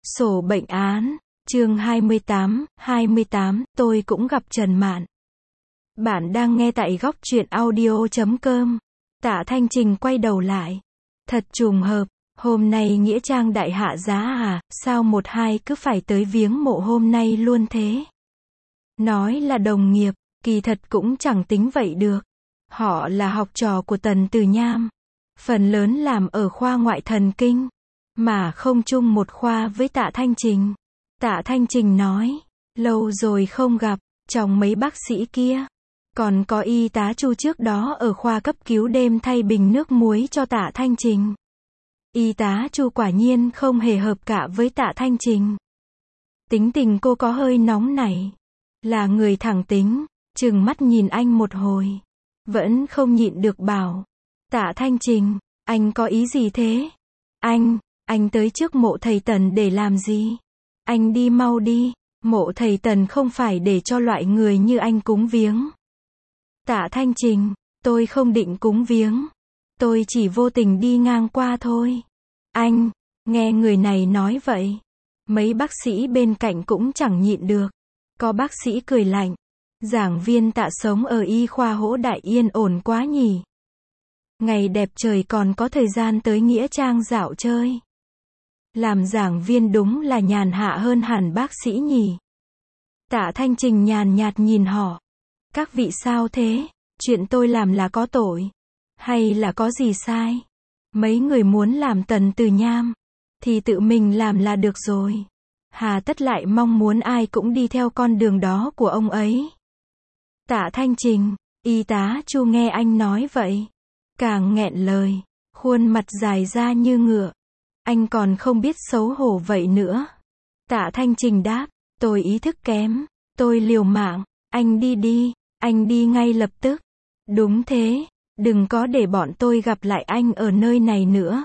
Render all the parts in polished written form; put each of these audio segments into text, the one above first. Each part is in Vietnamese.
Sổ bệnh án, chương 28, tôi cũng gặp Trần Mạn. Bạn đang nghe tại góc truyện audio.com. Tạ Thanh Trình quay đầu lại. Thật trùng hợp, hôm nay nghĩa trang đại hạ giá à, sao một hai cứ phải tới viếng mộ hôm nay luôn thế? Nói là đồng nghiệp, kỳ thật cũng chẳng tính vậy được. Họ là học trò của Tần Từ Nham. Phần lớn làm ở khoa ngoại thần kinh, mà không chung một khoa với Tạ Thanh Trình. Tạ Thanh Trình nói, lâu rồi không gặp, trong mấy bác sĩ kia. Còn có y tá Chu trước đó ở khoa cấp cứu đêm thay bình nước muối cho Tạ Thanh Trình. Y tá Chu quả nhiên không hề hợp cả với Tạ Thanh Trình. Tính tình cô có hơi nóng nảy. Là người thẳng tính, trừng mắt nhìn anh một hồi. Vẫn không nhịn được bảo. Tạ Thanh Trình, anh có ý gì thế? Anh tới trước mộ thầy Tần để làm gì? Anh đi mau đi, mộ thầy Tần không phải để cho loại người như anh cúng viếng. Tạ Thanh Trình, tôi không định cúng viếng. Tôi chỉ vô tình đi ngang qua thôi. Anh, nghe người này nói vậy. Mấy bác sĩ bên cạnh cũng chẳng nhịn được. Có bác sĩ cười lạnh. Giảng viên Tạ sống ở y khoa Hỗ Đại yên ổn quá nhỉ. Ngày đẹp trời còn có thời gian tới nghĩa trang dạo chơi. Làm giảng viên đúng là nhàn hạ hơn hẳn bác sĩ nhỉ. Tạ Thanh Trình nhàn nhạt nhìn họ. Các vị sao thế? Chuyện tôi làm là có tội? Hay là có gì sai? Mấy người muốn làm Tần Từ Nham thì tự mình làm là được rồi. Hà tất lại mong muốn ai cũng đi theo con đường đó của ông ấy. Tạ Thanh Trình, y tá Chu nghe anh nói vậy, càng nghẹn lời, khuôn mặt dài ra như ngựa. Anh còn không biết xấu hổ vậy nữa. Tạ Thanh Trình đáp, tôi ý thức kém, tôi liều mạng, anh đi đi, anh đi ngay lập tức. Đúng thế, đừng có để bọn tôi gặp lại anh ở nơi này nữa.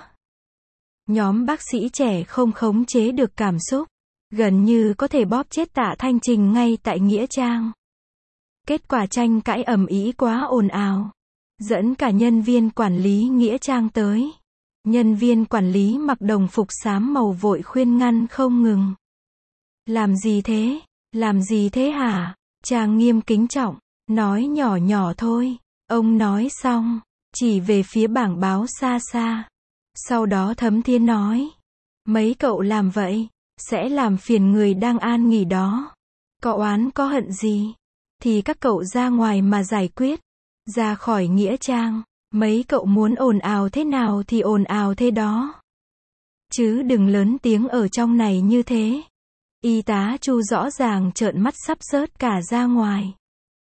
Nhóm bác sĩ trẻ không khống chế được cảm xúc, gần như có thể bóp chết Tạ Thanh Trình ngay tại nghĩa trang. Kết quả tranh cãi ầm ĩ quá ồn ào, dẫn cả nhân viên quản lý nghĩa trang tới. Nhân viên quản lý mặc đồng phục xám màu vội khuyên ngăn không ngừng. Làm gì thế? Làm gì thế hả? Trang nghiêm kính trọng, nói nhỏ nhỏ thôi. Ông nói xong, chỉ về phía bảng báo xa xa. Sau đó Thấm Thiên nói, mấy cậu làm vậy, sẽ làm phiền người đang an nghỉ đó. Có oán có hận gì, thì các cậu ra ngoài mà giải quyết. Ra khỏi nghĩa trang. Mấy cậu muốn ồn ào thế nào thì ồn ào thế đó. Chứ đừng lớn tiếng ở trong này như thế. Y tá Chu rõ ràng trợn mắt sắp rớt cả ra ngoài.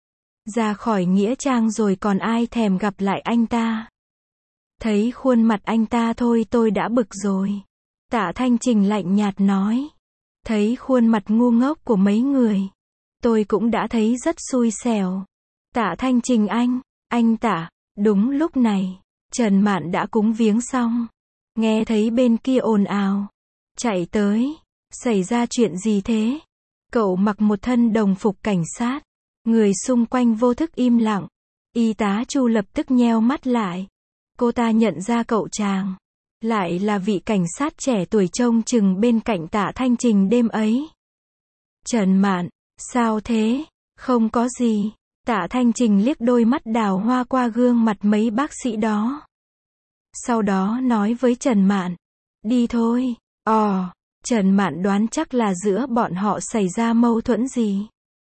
Ra khỏi nghĩa trang rồi còn ai thèm gặp lại anh ta. Thấy khuôn mặt anh ta thôi tôi đã bực rồi. Tạ Thanh Trình lạnh nhạt nói. Thấy khuôn mặt ngu ngốc của mấy người, tôi cũng đã thấy rất xui xẻo. Tạ Thanh Trình anh Tạ. Đúng lúc này, Trần Mạn đã cúng viếng xong. Nghe thấy bên kia ồn ào. Chạy tới. Xảy ra chuyện gì thế? Cậu mặc một thân đồng phục cảnh sát. Người xung quanh vô thức im lặng. Y tá Chu lập tức nheo mắt lại. Cô ta nhận ra cậu chàng. Lại là vị cảnh sát trẻ tuổi trông chừng bên cạnh Tạ Thanh Trình đêm ấy. Trần Mạn, sao thế? Không có gì. Tạ Thanh Trình liếc đôi mắt đào hoa qua gương mặt mấy bác sĩ đó. Sau đó nói với Trần Mạn, đi thôi. Trần Mạn đoán chắc là giữa bọn họ xảy ra mâu thuẫn gì.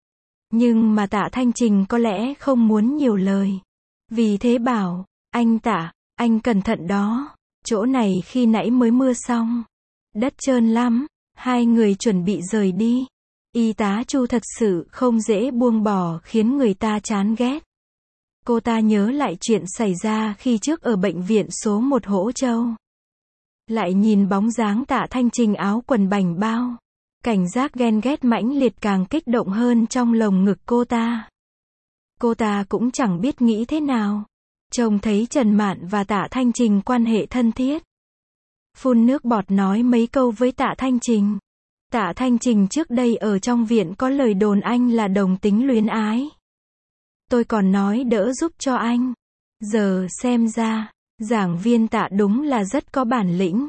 Nhưng mà Tạ Thanh Trình có lẽ không muốn nhiều lời. Vì thế bảo, anh Tạ, anh cẩn thận đó. Chỗ này khi nãy mới mưa xong. Đất trơn lắm. Hai người chuẩn bị rời đi. Y tá Chu thật sự không dễ buông bỏ khiến người ta chán ghét. Cô ta nhớ lại chuyện xảy ra khi trước ở bệnh viện số 1 Hỗ Châu. Lại nhìn bóng dáng Tạ Thanh Trình áo quần bảnh bao. Cảnh giác ghen ghét mãnh liệt càng kích động hơn trong lồng ngực cô ta. Cô ta cũng chẳng biết nghĩ thế nào. Trông thấy Trần Mạn và Tạ Thanh Trình quan hệ thân thiết. Phun nước bọt nói mấy câu với Tạ Thanh Trình. Tạ Thanh Trình trước đây ở trong viện có lời đồn anh là đồng tính luyến ái. Tôi còn nói đỡ giúp cho anh. Giờ xem ra, giảng viên Tạ đúng là rất có bản lĩnh.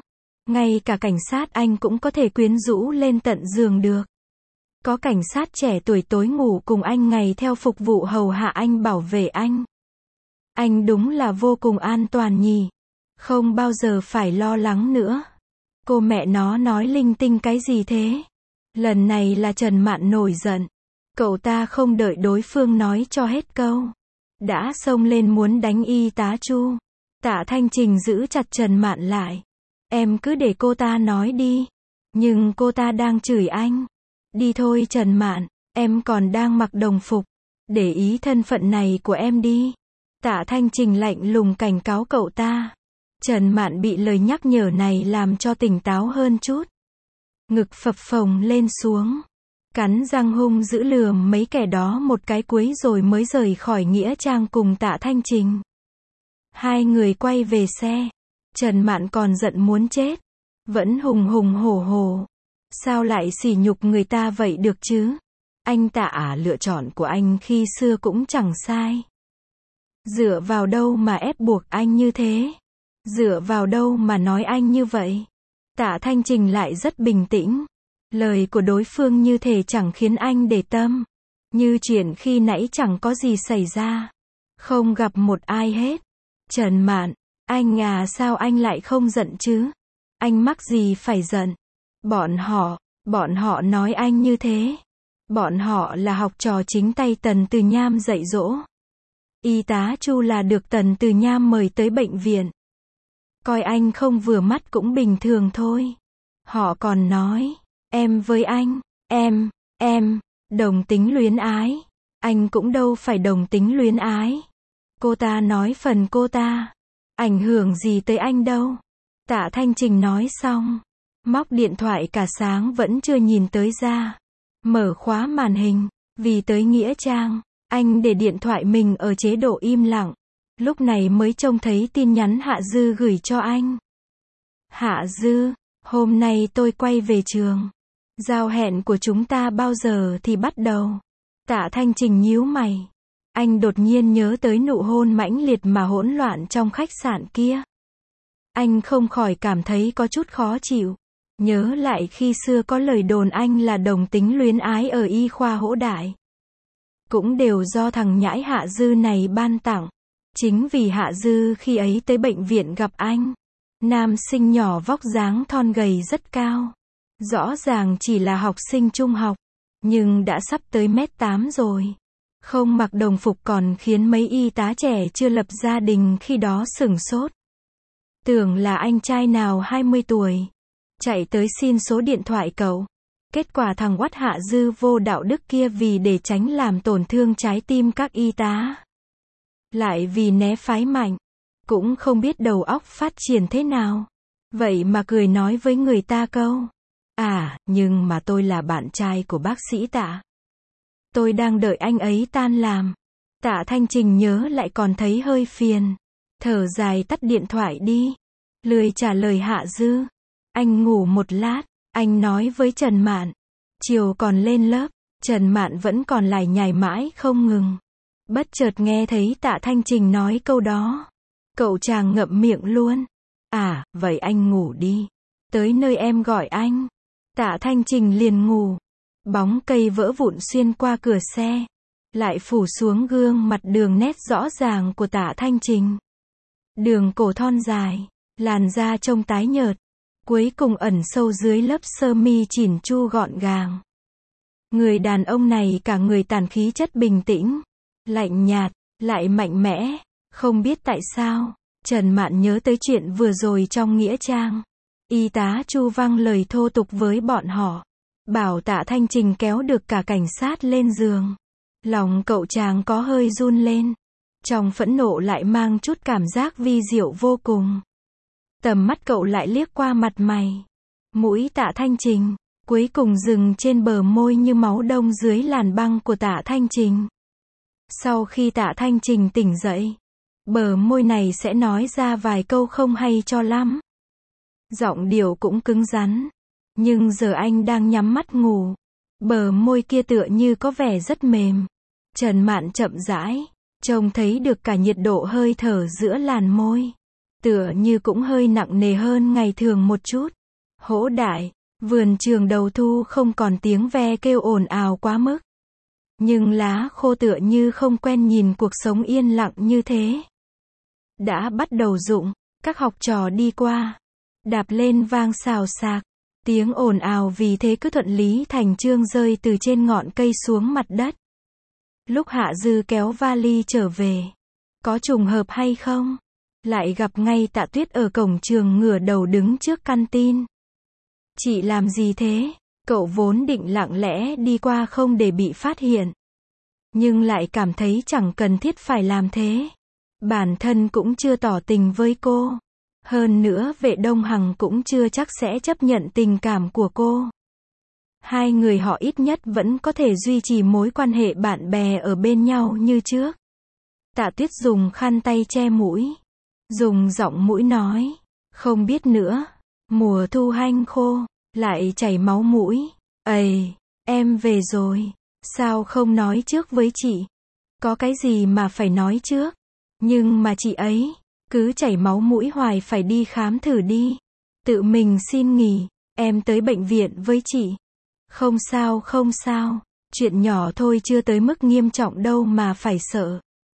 Ngay cả cảnh sát anh cũng có thể quyến rũ lên tận giường được. Có cảnh sát trẻ tuổi tối ngủ cùng anh ngày theo phục vụ hầu hạ anh bảo vệ anh. Anh đúng là vô cùng an toàn nhỉ. Không bao giờ phải lo lắng nữa. Cô mẹ nó nói linh tinh cái gì thế? Lần này là Trần Mạn nổi giận. Cậu ta không đợi đối phương nói cho hết câu. Đã xông lên muốn đánh y tá Chu. Tạ Thanh Trình giữ chặt Trần Mạn lại. Em cứ để cô ta nói đi. Nhưng cô ta đang chửi anh. Đi thôi Trần Mạn, em còn đang mặc đồng phục. Để ý thân phận này của em đi. Tạ Thanh Trình lạnh lùng cảnh cáo cậu ta. Trần Mạn bị lời nhắc nhở này làm cho tỉnh táo hơn chút. Ngực phập phồng lên xuống. Cắn răng hung dữ lườm mấy kẻ đó một cái cuối rồi mới rời khỏi nghĩa trang cùng Tạ Thanh Trình. Hai người quay về xe. Trần Mạn còn giận muốn chết. Vẫn hùng hùng hổ hổ. Sao lại sỉ nhục người ta vậy được chứ? Anh Tạ à, lựa chọn của anh khi xưa cũng chẳng sai. Dựa vào đâu mà ép buộc anh như thế? Dựa vào đâu mà nói anh như vậy? Tạ Thanh Trình lại rất bình tĩnh. Lời của đối phương như thể chẳng khiến anh để tâm. Như chuyện khi nãy chẳng có gì xảy ra. Không gặp một ai hết. Trần Mạn, anh à, sao anh lại không giận chứ? Anh mắc gì phải giận? Bọn họ nói anh như thế. Bọn họ là học trò chính tay Tần Từ Nham dạy dỗ. Y tá Chu là được Tần Từ Nham mời tới bệnh viện. Coi anh không vừa mắt cũng bình thường thôi. Họ còn nói, em với anh, em, đồng tính luyến ái. Anh cũng đâu phải đồng tính luyến ái. Cô ta nói phần cô ta. Ảnh hưởng gì tới anh đâu. Tạ Thanh Trình nói xong. Móc điện thoại cả sáng vẫn chưa nhìn tới ra. Mở khóa màn hình. Vì tới nghĩa trang, anh để điện thoại mình ở chế độ im lặng. Lúc này mới trông thấy tin nhắn Hạ Dư gửi cho anh. Hạ Dư, hôm nay tôi quay về trường. Giao hẹn của chúng ta bao giờ thì bắt đầu? Tạ Thanh Trình nhíu mày. Anh đột nhiên nhớ tới nụ hôn mãnh liệt mà hỗn loạn trong khách sạn kia. Anh không khỏi cảm thấy có chút khó chịu. Nhớ lại khi xưa có lời đồn anh là đồng tính luyến ái ở y khoa Hỗ Đại. Cũng đều do thằng nhãi Hạ Dư này ban tặng. Chính vì Hạ Dư khi ấy tới bệnh viện gặp anh. Nam sinh nhỏ vóc dáng thon gầy rất cao. Rõ ràng chỉ là học sinh trung học. Nhưng đã sắp tới 1m8 rồi. Không mặc đồng phục còn khiến mấy y tá trẻ chưa lập gia đình khi đó sửng sốt. Tưởng là anh trai nào 20 tuổi. Chạy tới xin số điện thoại cậu. Kết quả thằng oắt Hạ Dư vô đạo đức kia vì để tránh làm tổn thương trái tim các y tá. Lại vì né phái mạnh. Cũng không biết đầu óc phát triển thế nào. Vậy mà cười nói với người ta câu. À, nhưng mà tôi là bạn trai của bác sĩ Tạ. Tôi đang đợi anh ấy tan làm. Tạ Thanh Trình nhớ lại còn thấy hơi phiền. Thở dài tắt điện thoại đi. Lười trả lời Hạ Dư. Anh ngủ một lát. Anh nói với Trần Mạn. Chiều còn lên lớp. Trần Mạn vẫn còn lải nhải mãi không ngừng. Bất chợt nghe thấy Tạ Thanh Trình nói câu đó. Cậu chàng ngậm miệng luôn. À, vậy anh ngủ đi. Tới nơi em gọi anh. Tạ Thanh Trình liền ngủ. Bóng cây vỡ vụn xuyên qua cửa xe. Lại phủ xuống gương mặt đường nét rõ ràng của Tạ Thanh Trình. Đường cổ thon dài. Làn da trông tái nhợt. Cuối cùng ẩn sâu dưới lớp sơ mi chỉn chu gọn gàng. Người đàn ông này cả người tàn khí chất bình tĩnh. Lạnh nhạt, lại mạnh mẽ. Không biết tại sao, Trần Mạn nhớ tới chuyện vừa rồi trong nghĩa trang. Y tá Chu văng lời thô tục với bọn họ. Bảo Tạ Thanh Trình kéo được cả cảnh sát lên giường. Lòng cậu chàng có hơi run lên. Trong phẫn nộ lại mang chút cảm giác vi diệu vô cùng. Tầm mắt cậu lại liếc qua mặt mày. Mũi Tạ Thanh Trình. Cuối cùng dừng trên bờ môi như máu đông dưới làn băng của Tạ Thanh Trình. Sau khi Tạ Thanh Trình tỉnh dậy. Bờ môi này sẽ nói ra vài câu không hay cho lắm. Giọng điệu cũng cứng rắn. Nhưng giờ anh đang nhắm mắt ngủ. Bờ môi kia tựa như có vẻ rất mềm. Trần Mạn chậm rãi. Trông thấy được cả nhiệt độ hơi thở giữa làn môi. Tựa như cũng hơi nặng nề hơn ngày thường một chút. Hỗ đại, vườn trường đầu thu không còn tiếng ve kêu ồn ào quá mức. Nhưng lá khô tựa như không quen nhìn cuộc sống yên lặng như thế. Đã bắt đầu rụng, các học trò đi qua. Đạp lên vang xào xạc. Tiếng ồn ào vì thế cứ thuận lý thành chương rơi từ trên ngọn cây xuống mặt đất. Lúc Hạ Dư kéo vali trở về. Có trùng hợp hay không? Lại gặp ngay Tạ Tuyết ở cổng trường ngửa đầu đứng trước căn tin. Chị làm gì thế? Cậu vốn định lặng lẽ đi qua không để bị phát hiện. Nhưng lại cảm thấy chẳng cần thiết phải làm thế. Bản thân cũng chưa tỏ tình với cô. Hơn nữa Vệ Đông Hằng cũng chưa chắc sẽ chấp nhận tình cảm của cô. Hai người họ ít nhất vẫn có thể duy trì mối quan hệ bạn bè ở bên nhau như trước. Tạ Tuyết dùng khăn tay che mũi. Dùng giọng mũi nói. Không biết nữa. Mùa thu hanh khô. Lại chảy máu mũi. Ầy, em về rồi. Sao không nói trước với chị? Có cái gì mà phải nói trước? Nhưng mà chị ấy, cứ chảy máu mũi hoài phải đi khám thử đi. Tự mình xin nghỉ, em tới bệnh viện với chị. Không sao không sao, chuyện nhỏ thôi chưa tới mức nghiêm trọng đâu mà phải sợ.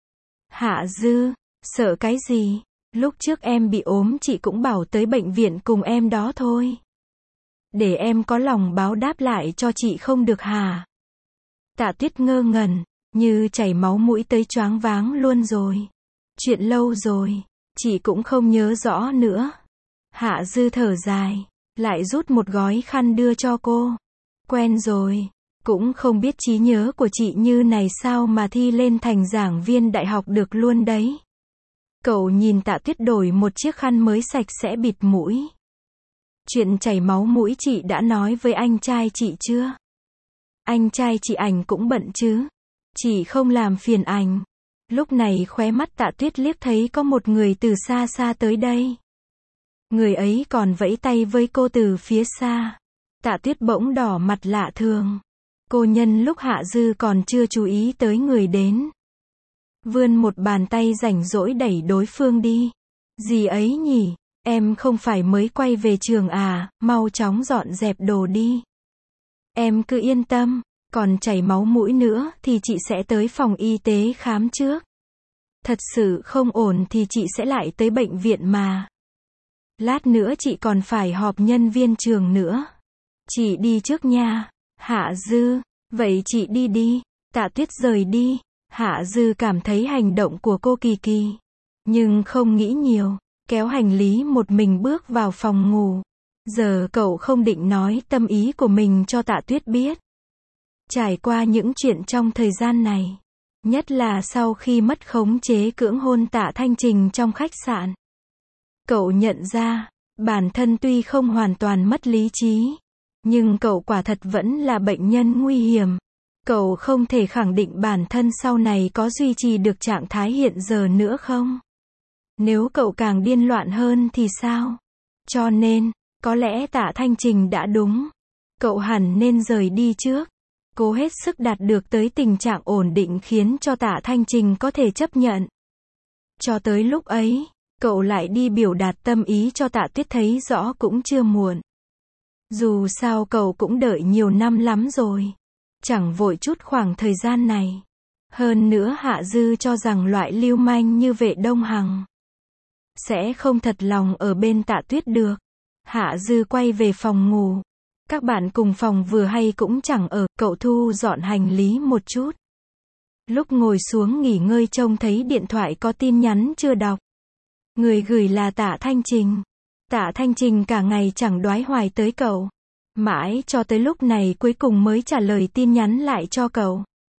Hạ Dư, sợ cái gì? Lúc trước em bị ốm chị cũng bảo tới bệnh viện cùng em đó thôi. Để em có lòng báo đáp lại cho chị không được hả? Tạ Tuyết ngơ ngẩn, như chảy máu mũi tới choáng váng luôn rồi. Chuyện lâu rồi, chị cũng không nhớ rõ nữa. Hạ Dư thở dài, lại rút một gói khăn đưa cho cô. Quen rồi, cũng không biết trí nhớ của chị như này sao mà thi lên thành giảng viên đại học được luôn đấy. Cậu nhìn Tạ Tuyết đổi một chiếc khăn mới sạch sẽ bịt mũi. Chuyện chảy máu mũi chị đã nói với anh trai chị chưa? Anh trai chị ảnh cũng bận chứ. Chị không làm phiền ảnh. Lúc này khóe mắt Tạ Tuyết liếc thấy có một người từ xa xa tới đây. Người ấy còn vẫy tay với cô từ phía xa. Tạ Tuyết bỗng đỏ mặt lạ thường. Cô nhân lúc Hạ Dư còn chưa chú ý tới người đến. Vươn một bàn tay rảnh rỗi đẩy đối phương đi. Gì ấy nhỉ? Em không phải mới quay về trường à, mau chóng dọn dẹp đồ đi. Em cứ yên tâm, còn chảy máu mũi nữa thì chị sẽ tới phòng y tế khám trước. Thật sự không ổn thì chị sẽ lại tới bệnh viện mà. Lát nữa chị còn phải họp nhân viên trường nữa. Chị đi trước nha. Hạ Dư, vậy chị đi đi. Tạ Tuyết rời đi. Hạ Dư cảm thấy hành động của cô kỳ kỳ. Nhưng không nghĩ nhiều. Kéo hành lý một mình bước vào phòng ngủ. Giờ cậu không định nói tâm ý của mình cho Tạ Tuyết biết. Trải qua những chuyện trong thời gian này, nhất là sau khi mất khống chế cưỡng hôn Tạ Thanh Trình trong khách sạn. Cậu nhận ra, bản thân tuy không hoàn toàn mất lý trí, nhưng cậu quả thật vẫn là bệnh nhân nguy hiểm. Cậu không thể khẳng định bản thân sau này có duy trì được trạng thái hiện giờ nữa không? Nếu cậu càng điên loạn hơn thì sao? Cho nên, có lẽ Tạ Thanh Trình đã đúng. Cậu hẳn nên rời đi trước. Cố hết sức đạt được tới tình trạng ổn định khiến cho Tạ Thanh Trình có thể chấp nhận. Cho tới lúc ấy, cậu lại đi biểu đạt tâm ý cho Tạ Tuyết thấy rõ cũng chưa muộn. Dù sao cậu cũng đợi nhiều năm lắm rồi. Chẳng vội chút khoảng thời gian này. Hơn nữa Hạ Dư cho rằng loại lưu manh như Vệ Đông Hằng sẽ không thật lòng ở bên Tạ Tuyết được. Hạ Dư quay về phòng ngủ. Các bạn cùng phòng vừa hay cũng chẳng ở, cậu thu dọn hành lý một chút. Lúc ngồi xuống nghỉ ngơi trông thấy điện thoại có tin nhắn chưa đọc. Người gửi là Tạ Thanh Trình. Tạ Thanh Trình cả ngày chẳng đoái hoài tới cậu. Mãi cho tới lúc này cuối cùng mới trả lời tin nhắn lại cho cậu.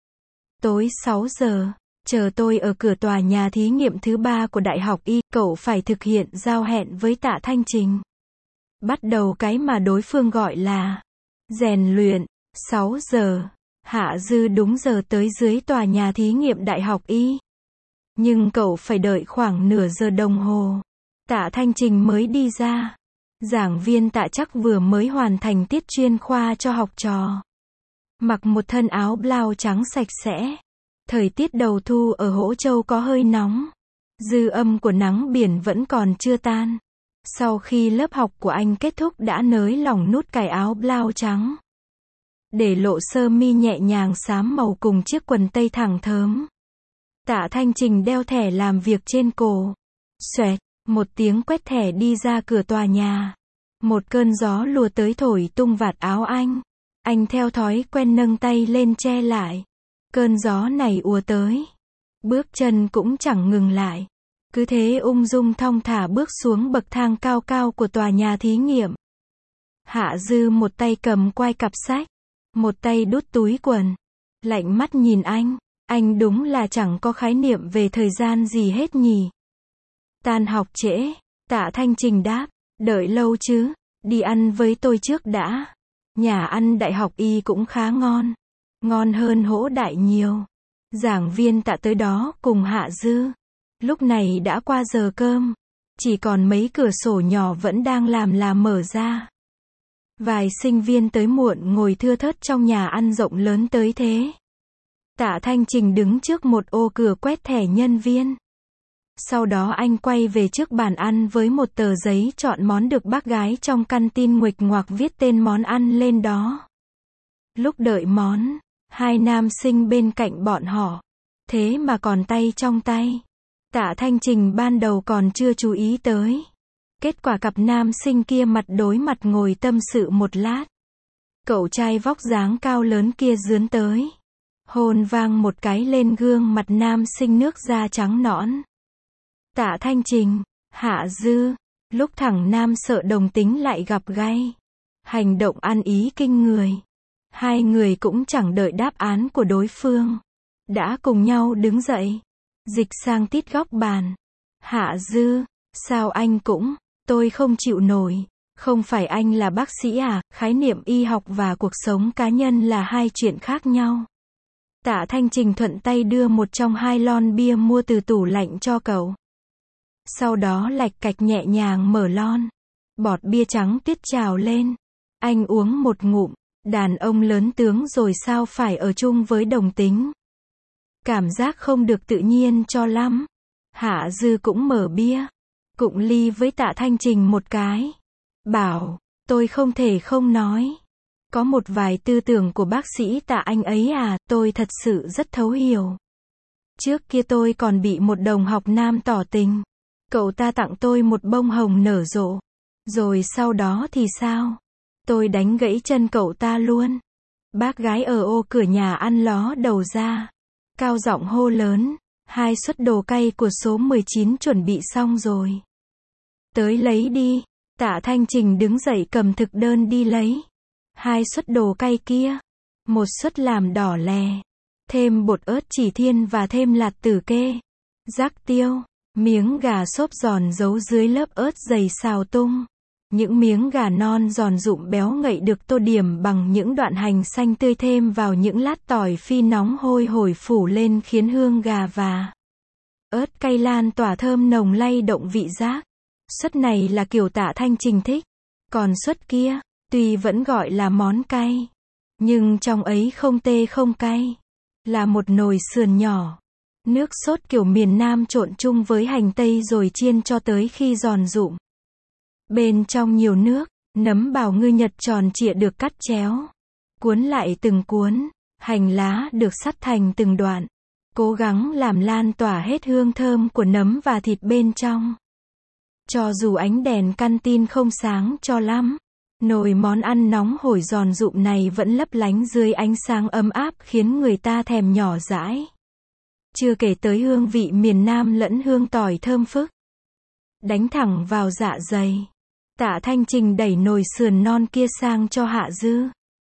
Tối 6 giờ, chờ tôi ở cửa tòa nhà thí nghiệm thứ 3 của Đại học Y, cậu phải thực hiện giao hẹn với Tạ Thanh Trình. Bắt đầu cái mà đối phương gọi là rèn luyện. 6 giờ, Hạ Dư đúng giờ tới dưới tòa nhà thí nghiệm Đại học Y. Nhưng cậu phải đợi khoảng nửa giờ đồng hồ. Tạ Thanh Trình mới đi ra. Giảng viên Tạ chắc vừa mới hoàn thành tiết chuyên khoa cho học trò. Mặc một thân áo blau trắng sạch sẽ. Thời tiết đầu thu ở Hỗ Châu có hơi nóng. Dư âm của nắng biển vẫn còn chưa tan. Sau khi lớp học của anh kết thúc đã nới lỏng nút cài áo blau trắng, để lộ sơ mi nhẹ nhàng xám màu cùng chiếc quần tây thẳng thớm. Tạ Thanh Trình đeo thẻ làm việc trên cổ. Xoẹt, một tiếng quét thẻ đi ra cửa tòa nhà. Một cơn gió lùa tới thổi tung vạt áo anh. Anh theo thói quen nâng tay lên che lại. Cơn gió này ùa tới. Bước chân cũng chẳng ngừng lại. Cứ thế ung dung thong thả bước xuống bậc thang cao cao của tòa nhà thí nghiệm. Hạ Dư một tay cầm quai cặp sách, một tay đút túi quần. Lạnh mắt nhìn anh đúng là chẳng có khái niệm về thời gian gì hết nhỉ. Tan học trễ, Tạ Thanh Trình đáp, đợi lâu chứ, đi ăn với tôi trước đã. Nhà ăn Đại học Y cũng khá ngon, ngon hơn Hỗ Đại nhiều. Giảng viên Tạ tới đó cùng Hạ Dư. Lúc này đã qua giờ cơm, chỉ còn mấy cửa sổ nhỏ vẫn đang làm mở ra. Vài sinh viên tới muộn ngồi thưa thớt trong nhà ăn rộng lớn tới thế. Tạ Thanh Trình đứng trước một ô cửa quét thẻ nhân viên. Sau đó anh quay về trước bàn ăn với một tờ giấy chọn món được bác gái trong căn tin nguệch ngoạc viết tên món ăn lên đó. Lúc đợi món, hai nam sinh bên cạnh bọn họ, thế mà còn tay trong tay. Tạ Thanh Trình ban đầu còn chưa chú ý tới. Kết quả cặp nam sinh kia mặt đối mặt ngồi tâm sự một lát. Cậu trai vóc dáng cao lớn kia dướn tới, hôn vang một cái lên gương mặt nam sinh nước da trắng nõn. Tạ Thanh Trình, Hạ Dư, lúc thẳng nam sợ đồng tính lại gặp gay. Hành động ăn ý kinh người. Hai người cũng chẳng đợi đáp án của đối phương, đã cùng nhau đứng dậy, dịch sang tít góc bàn. Hạ Dư, sao anh cũng, tôi không chịu nổi. Không phải anh là bác sĩ à, khái niệm y học và cuộc sống cá nhân là hai chuyện khác nhau. Tạ Thanh Trình thuận tay đưa một trong hai lon bia mua từ tủ lạnh cho cậu. Sau đó lạch cạch nhẹ nhàng mở lon. Bọt bia trắng tiết trào lên. Anh uống một ngụm, đàn ông lớn tướng rồi sao phải ở chung với đồng tính. Cảm giác không được tự nhiên cho lắm. Hạ Dư cũng mở bia, cụng ly với Tạ Thanh Trình một cái. Bảo, tôi không thể không nói. Có một vài tư tưởng của bác sĩ Tạ anh ấy à, tôi thật sự rất thấu hiểu. Trước kia tôi còn bị một đồng học nam tỏ tình. Cậu ta tặng tôi một bông hồng nở rộ. Rồi sau đó thì sao? Tôi đánh gãy chân cậu ta luôn. Bác gái ở ô cửa nhà ăn ló đầu ra, cao giọng hô lớn, hai suất đồ cay của số 19 chuẩn bị xong rồi. Tới lấy đi. Tạ Thanh Trình đứng dậy cầm thực đơn đi lấy. Hai suất đồ cay kia. Một suất làm đỏ lè, thêm bột ớt chỉ thiên và thêm lạt tử kê, rắc tiêu, miếng gà xốp giòn giấu dưới lớp ớt dày xào tung. Những miếng gà non giòn rụm béo ngậy được tô điểm bằng những đoạn hành xanh tươi thêm vào những lát tỏi phi nóng hôi hổi phủ lên khiến hương gà và ớt cay lan tỏa thơm nồng lay động vị giác. Suất này là kiểu Tạ Thanh Trình thích. Còn suất kia, tuy vẫn gọi là món cay, nhưng trong ấy không tê không cay. Là một nồi sườn nhỏ. Nước sốt kiểu miền Nam trộn chung với hành tây rồi chiên cho tới khi giòn rụm. Bên trong nhiều nước, nấm bào ngư Nhật tròn trịa được cắt chéo, cuốn lại từng cuốn, hành lá được sắt thành từng đoạn, cố gắng làm lan tỏa hết hương thơm của nấm và thịt bên trong. Cho dù ánh đèn căn tin không sáng cho lắm, nồi món ăn nóng hổi giòn rụm này vẫn lấp lánh dưới ánh sáng ấm áp khiến người ta thèm nhỏ dãi. Chưa kể tới hương vị miền Nam lẫn hương tỏi thơm phức, đánh thẳng vào dạ dày. Tạ Thanh Trình đẩy nồi sườn non kia sang cho Hạ Dư.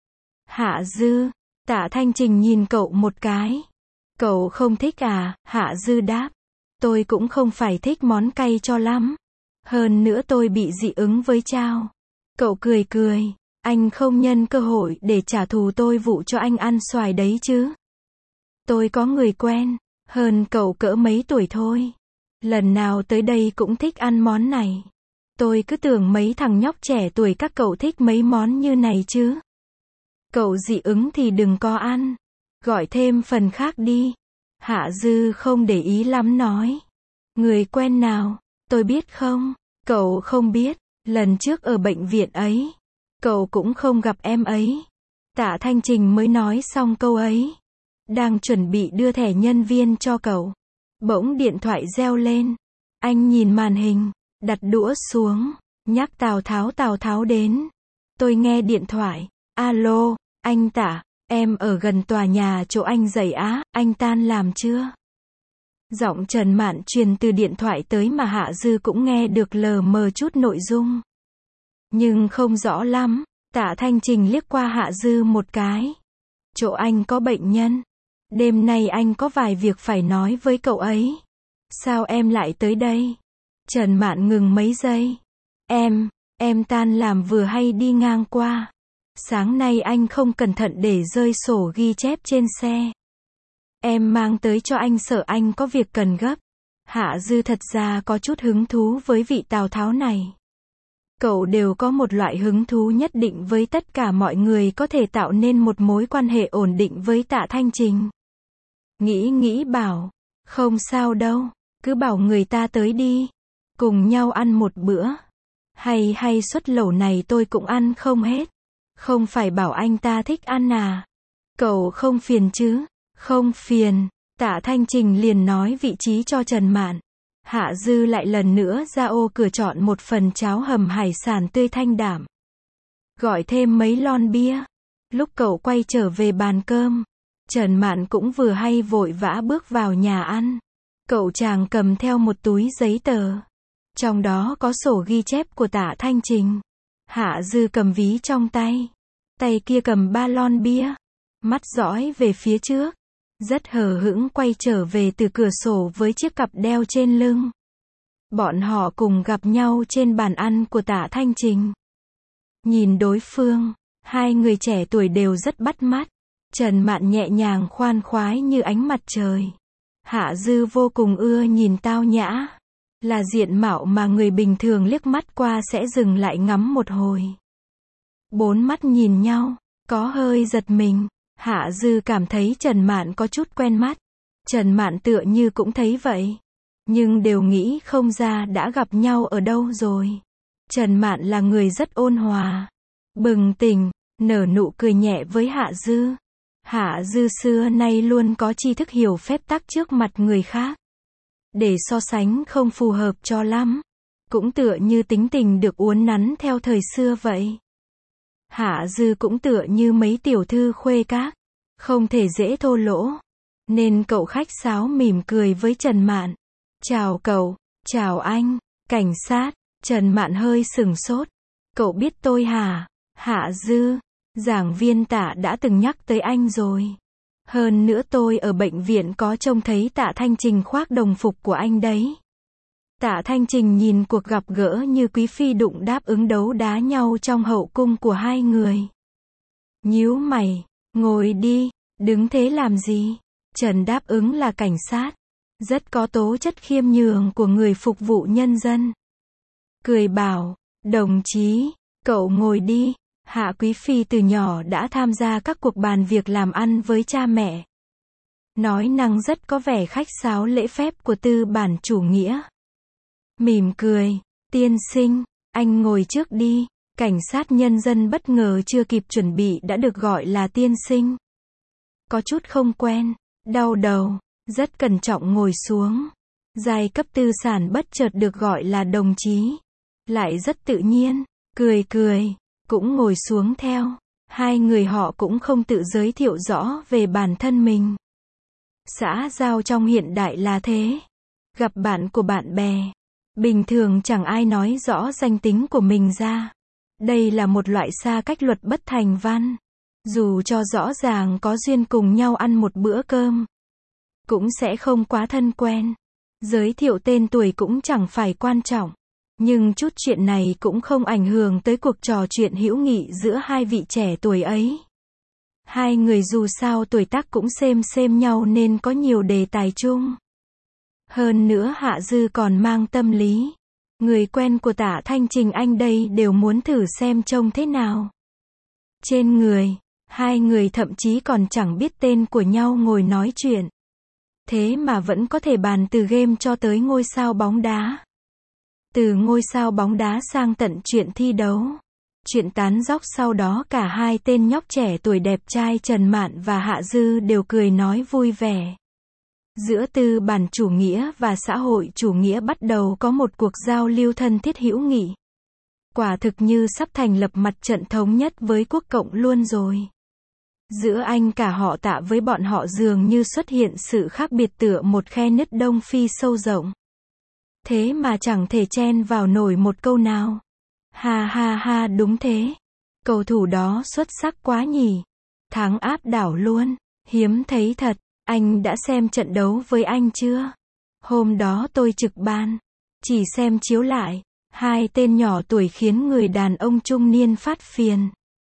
Hạ Dư, Tạ Thanh Trình nhìn cậu một cái. Cậu không thích à? Hạ Dư đáp. Tôi cũng không phải thích món cay cho lắm. Hơn nữa tôi bị dị ứng với chao. Cậu cười cười. Anh không nhân cơ hội để trả thù tôi vụ cho anh ăn xoài đấy chứ. Tôi có người quen, hơn cậu cỡ mấy tuổi thôi. Lần nào tới đây cũng thích ăn món này. Tôi cứ tưởng mấy thằng nhóc trẻ tuổi các cậu thích mấy món như này chứ. Cậu dị ứng thì đừng có ăn. Gọi thêm phần khác đi. Hạ Dư không để ý lắm nói. Người quen nào, tôi biết không? Cậu không biết, lần trước ở bệnh viện ấy, cậu cũng không gặp em ấy. Tạ Thanh Trình mới nói xong câu ấy. Đang chuẩn bị đưa thẻ nhân viên cho cậu. Bỗng điện thoại reo lên. Anh nhìn màn hình, đặt đũa xuống, nhắc Tào Tháo đến. Tôi nghe điện thoại. Alo, anh Tạ, em ở gần tòa nhà chỗ anh dạy á, anh tan làm chưa? Giọng Trần Mạn truyền từ điện thoại tới mà Hạ Dư cũng nghe được lờ mờ chút nội dung. Nhưng không rõ lắm. Tạ Thanh Trình liếc qua Hạ Dư một cái. Chỗ anh có bệnh nhân. Đêm nay anh có vài việc phải nói với cậu ấy. Sao em lại tới đây? Trần Mạn ngừng mấy giây. Em tan làm vừa hay đi ngang qua. Sáng nay anh không cẩn thận để rơi sổ ghi chép trên xe. Em mang tới cho anh sợ anh có việc cần gấp. Hạ Dư thật ra có chút hứng thú với vị Tào Tháo này. Cậu đều có một loại hứng thú nhất định với tất cả mọi người có thể tạo nên một mối quan hệ ổn định với Tạ Thanh Trình. Nghĩ bảo, không sao đâu, cứ bảo người ta tới đi, cùng nhau ăn một bữa. Hay suất lẩu này tôi cũng ăn không hết. Không phải bảo anh ta thích ăn à? Cậu không phiền chứ? Không phiền. Tạ Thanh Trình liền nói vị trí cho Trần Mạn. Hạ Dư lại lần nữa ra ô cửa chọn một phần cháo hầm hải sản tươi thanh đạm. Gọi thêm mấy lon bia. Lúc cậu quay trở về bàn cơm, Trần Mạn cũng vừa hay vội vã bước vào nhà ăn. Cậu chàng cầm theo một túi giấy tờ. Trong đó có sổ ghi chép của Tạ Thanh Trình. Hạ Dư cầm ví trong tay. Tay kia cầm 3 lon bia. Mắt dõi về phía trước. Rất hờ hững quay trở về từ cửa sổ với chiếc cặp đeo trên lưng. Bọn họ cùng gặp nhau trên bàn ăn của Tạ Thanh Trình. Nhìn đối phương, hai người trẻ tuổi đều rất bắt mắt. Trần Mạn nhẹ nhàng khoan khoái như ánh mặt trời. Hạ Dư vô cùng ưa nhìn tao nhã. Là diện mạo mà người bình thường liếc mắt qua sẽ dừng lại ngắm một hồi. Bốn mắt nhìn nhau, có hơi giật mình. Hạ Dư cảm thấy Trần Mạn có chút quen mắt. Trần Mạn tựa như cũng thấy vậy. Nhưng đều nghĩ không ra đã gặp nhau ở đâu rồi. Trần Mạn là người rất ôn hòa. Bừng tỉnh, nở nụ cười nhẹ với Hạ Dư. Hạ Dư xưa nay luôn có tri thức hiểu phép tắc trước mặt người khác. Để so sánh không phù hợp cho lắm. Cũng tựa như tính tình được uốn nắn theo thời xưa vậy. Hạ Dư cũng tựa như mấy tiểu thư khuê các. Không thể dễ thô lỗ. Nên cậu khách sáo mỉm cười với Trần Mạn. Chào cậu, chào anh, cảnh sát. Trần Mạn hơi sửng sốt. Cậu biết tôi hả? Hạ Dư, giảng viên Tạ đã từng nhắc tới anh rồi. Hơn nữa tôi ở bệnh viện có trông thấy Tạ Thanh Trình khoác đồng phục của anh đấy. Tạ Thanh Trình nhìn cuộc gặp gỡ như quý phi đụng đáp ứng đấu đá nhau trong hậu cung của hai người. Nhíu mày, ngồi đi, đứng thế làm gì? Trần đáp ứng là cảnh sát. Rất có tố chất khiêm nhường của người phục vụ nhân dân. Cười bảo, đồng chí, cậu ngồi đi. Hạ quý phi từ nhỏ đã tham gia các cuộc bàn việc làm ăn với cha mẹ. Nói năng rất có vẻ khách sáo lễ phép của tư bản chủ nghĩa. Mỉm cười, tiên sinh, anh ngồi trước đi. Cảnh sát nhân dân bất ngờ chưa kịp chuẩn bị đã được gọi là tiên sinh. Có chút không quen, đau đầu, rất cẩn trọng ngồi xuống. Giai cấp tư sản bất chợt được gọi là đồng chí. Lại rất tự nhiên, cười, cũng ngồi xuống theo. Hai người họ cũng không tự giới thiệu rõ về bản thân mình. Xã giao trong hiện đại là thế. Gặp bạn của bạn bè. Bình thường chẳng ai nói rõ danh tính của mình ra. Đây là một loại xa cách luật bất thành văn. Dù cho rõ ràng có duyên cùng nhau ăn một bữa cơm, cũng sẽ không quá thân quen. Giới thiệu tên tuổi cũng chẳng phải quan trọng. Nhưng chút chuyện này cũng không ảnh hưởng tới cuộc trò chuyện hữu nghị giữa hai vị trẻ tuổi ấy. Hai người dù sao tuổi tác cũng xem nhau nên có nhiều đề tài chung. Hơn nữa Hạ Dư còn mang tâm lý. Người quen của Tạ Thanh Trình anh đây đều muốn thử xem trông thế nào. Trên người, hai người thậm chí còn chẳng biết tên của nhau ngồi nói chuyện. Thế mà vẫn có thể bàn từ game cho tới ngôi sao bóng đá. Từ ngôi sao bóng đá sang tận chuyện thi đấu. Chuyện tán dóc sau đó cả hai tên nhóc trẻ tuổi đẹp trai Trần Mạn và Hạ Dư đều cười nói vui vẻ. Giữa tư bản chủ nghĩa và xã hội chủ nghĩa bắt đầu có một cuộc giao lưu thân thiết hữu nghị. Quả thực như sắp thành lập mặt trận thống nhất với quốc cộng luôn rồi. Giữa anh cả họ Tạ với bọn họ dường như xuất hiện sự khác biệt tựa một khe nứt Đông Phi sâu rộng. Thế mà chẳng thể chen vào nổi một câu nào. Ha ha ha, đúng thế. Cầu thủ đó xuất sắc quá nhỉ. Thắng áp đảo luôn. Hiếm thấy thật. Anh đã xem trận đấu với anh chưa? Hôm đó tôi trực ban. Chỉ xem chiếu lại. Hai tên nhỏ tuổi khiến người đàn ông trung niên phát phiền.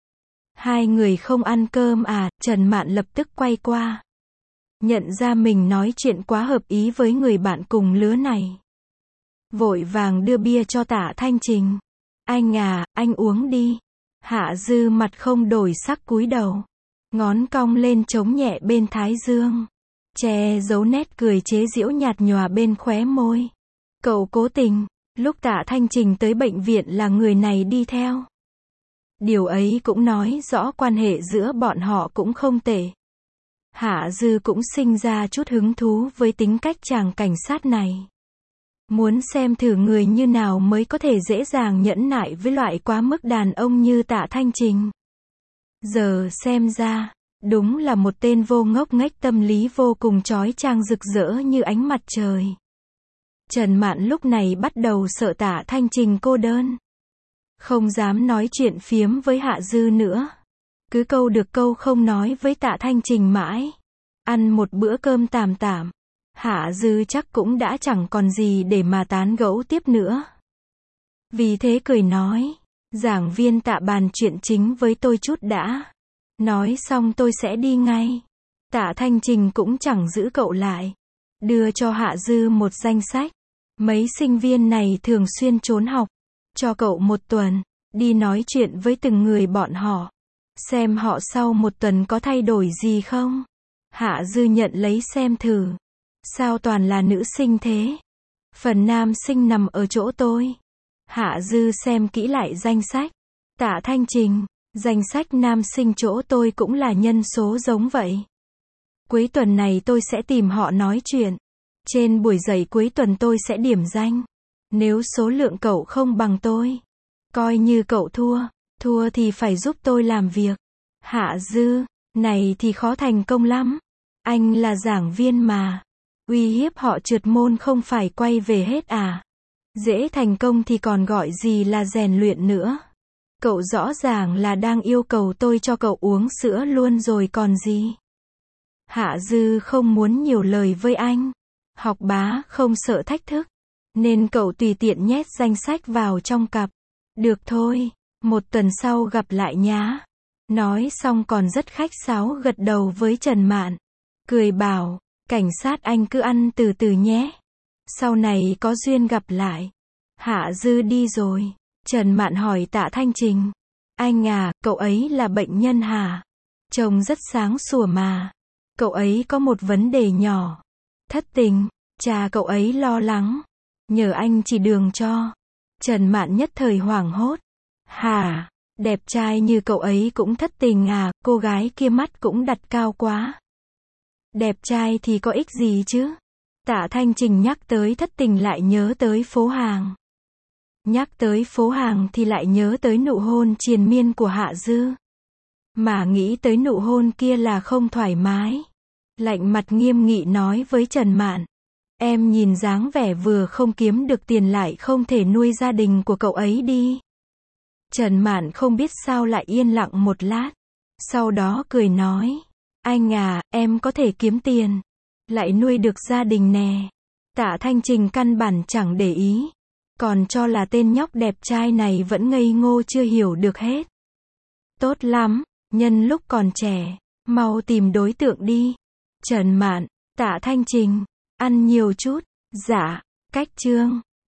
Hai người không ăn cơm à? Trần Mạn lập tức quay qua. Nhận ra mình nói chuyện quá hợp ý với người bạn cùng lứa này. Vội vàng đưa bia cho Tạ Thanh Trình. Anh à, anh uống đi. Hạ Dư mặt không đổi sắc cúi đầu. Ngón cong lên chống nhẹ bên thái dương. Che giấu nét cười chế giễu nhạt nhòa bên khóe môi. Cậu cố tình. Lúc Tạ Thanh Trình tới bệnh viện là người này đi theo. Điều ấy cũng nói rõ quan hệ giữa bọn họ cũng không tệ. Hạ Dư cũng sinh ra chút hứng thú với tính cách chàng cảnh sát này. Muốn xem thử người như nào mới có thể dễ dàng nhẫn nại với loại quá mức đàn ông như Tạ Thanh Trình. Giờ xem ra, đúng là một tên vô ngốc nghếch tâm lý vô cùng chói chang rực rỡ như ánh mặt trời. Trần Mạn lúc này bắt đầu sợ Tạ Thanh Trình cô đơn. Không dám nói chuyện phiếm với Hạ Dư nữa. Cứ câu được câu không nói với Tạ Thanh Trình mãi. Ăn một bữa cơm tạm tạm. Hạ Dư chắc cũng đã chẳng còn gì để mà tán gẫu tiếp nữa. Vì thế cười nói. Giảng viên Tạ bàn chuyện chính với tôi chút đã. Nói xong tôi sẽ đi ngay. Tạ Thanh Trình cũng chẳng giữ cậu lại. Đưa cho Hạ Dư một danh sách. Mấy sinh viên này thường xuyên trốn học. Cho cậu một tuần. Đi nói chuyện với từng người bọn họ. Xem họ sau một tuần có thay đổi gì không. Hạ Dư nhận lấy xem thử. Sao toàn là nữ sinh thế? Phần nam sinh nằm ở chỗ tôi. Hạ Dư xem kỹ lại danh sách. Tạ Thanh Trình, danh sách nam sinh chỗ tôi cũng là nhân số giống vậy. Cuối tuần này tôi sẽ tìm họ nói chuyện. Trên buổi dạy cuối tuần tôi sẽ điểm danh. Nếu số lượng cậu không bằng tôi, coi như cậu thua. Thua thì phải giúp tôi làm việc. Hạ Dư, này thì khó thành công lắm. Anh là giảng viên mà. Uy hiếp họ trượt môn không phải quay về hết à? Dễ thành công thì còn gọi gì là rèn luyện nữa. Cậu rõ ràng là đang yêu cầu tôi cho cậu uống sữa luôn rồi còn gì. Hạ Dư không muốn nhiều lời với anh. Học bá không sợ thách thức. Nên cậu tùy tiện nhét danh sách vào trong cặp. Được thôi, một tuần sau gặp lại nhá. Nói xong còn rất khách sáo gật đầu với Trần Mạn. Cười bảo, cảnh sát anh cứ ăn từ từ nhé. Sau này có duyên gặp lại. Hạ Dư đi rồi. Trần Mạn hỏi Tạ Thanh Trình. Anh à, cậu ấy là bệnh nhân hả? Trông rất sáng sủa mà. Cậu ấy có một vấn đề nhỏ. Thất tình. Cha cậu ấy lo lắng. Nhờ anh chỉ đường cho. Trần Mạn nhất thời hoảng hốt. Hả? Đẹp trai như cậu ấy cũng thất tình à? Cô gái kia mắt cũng đặt cao quá. Đẹp trai thì có ích gì chứ? Tạ Thanh Trình nhắc tới thất tình lại nhớ tới phố hàng. Nhắc tới phố hàng thì lại nhớ tới nụ hôn triền miên của Hạ Dư. Mà nghĩ tới nụ hôn kia là không thoải mái. Lạnh mặt nghiêm nghị nói với Trần Mạn. Em nhìn dáng vẻ vừa không kiếm được tiền lại không thể nuôi gia đình của cậu ấy đi. Trần Mạn không biết sao lại yên lặng một lát. Sau đó cười nói. Anh à, em có thể kiếm tiền. Lại nuôi được gia đình nè. Tạ Thanh Trình căn bản chẳng để ý. Còn cho là tên nhóc đẹp trai này vẫn ngây ngô chưa hiểu được hết. Tốt lắm, nhân lúc còn trẻ. Mau tìm đối tượng đi. Trần Mạn, Tạ Thanh Trình. Ăn nhiều chút. Dạ, cách chương.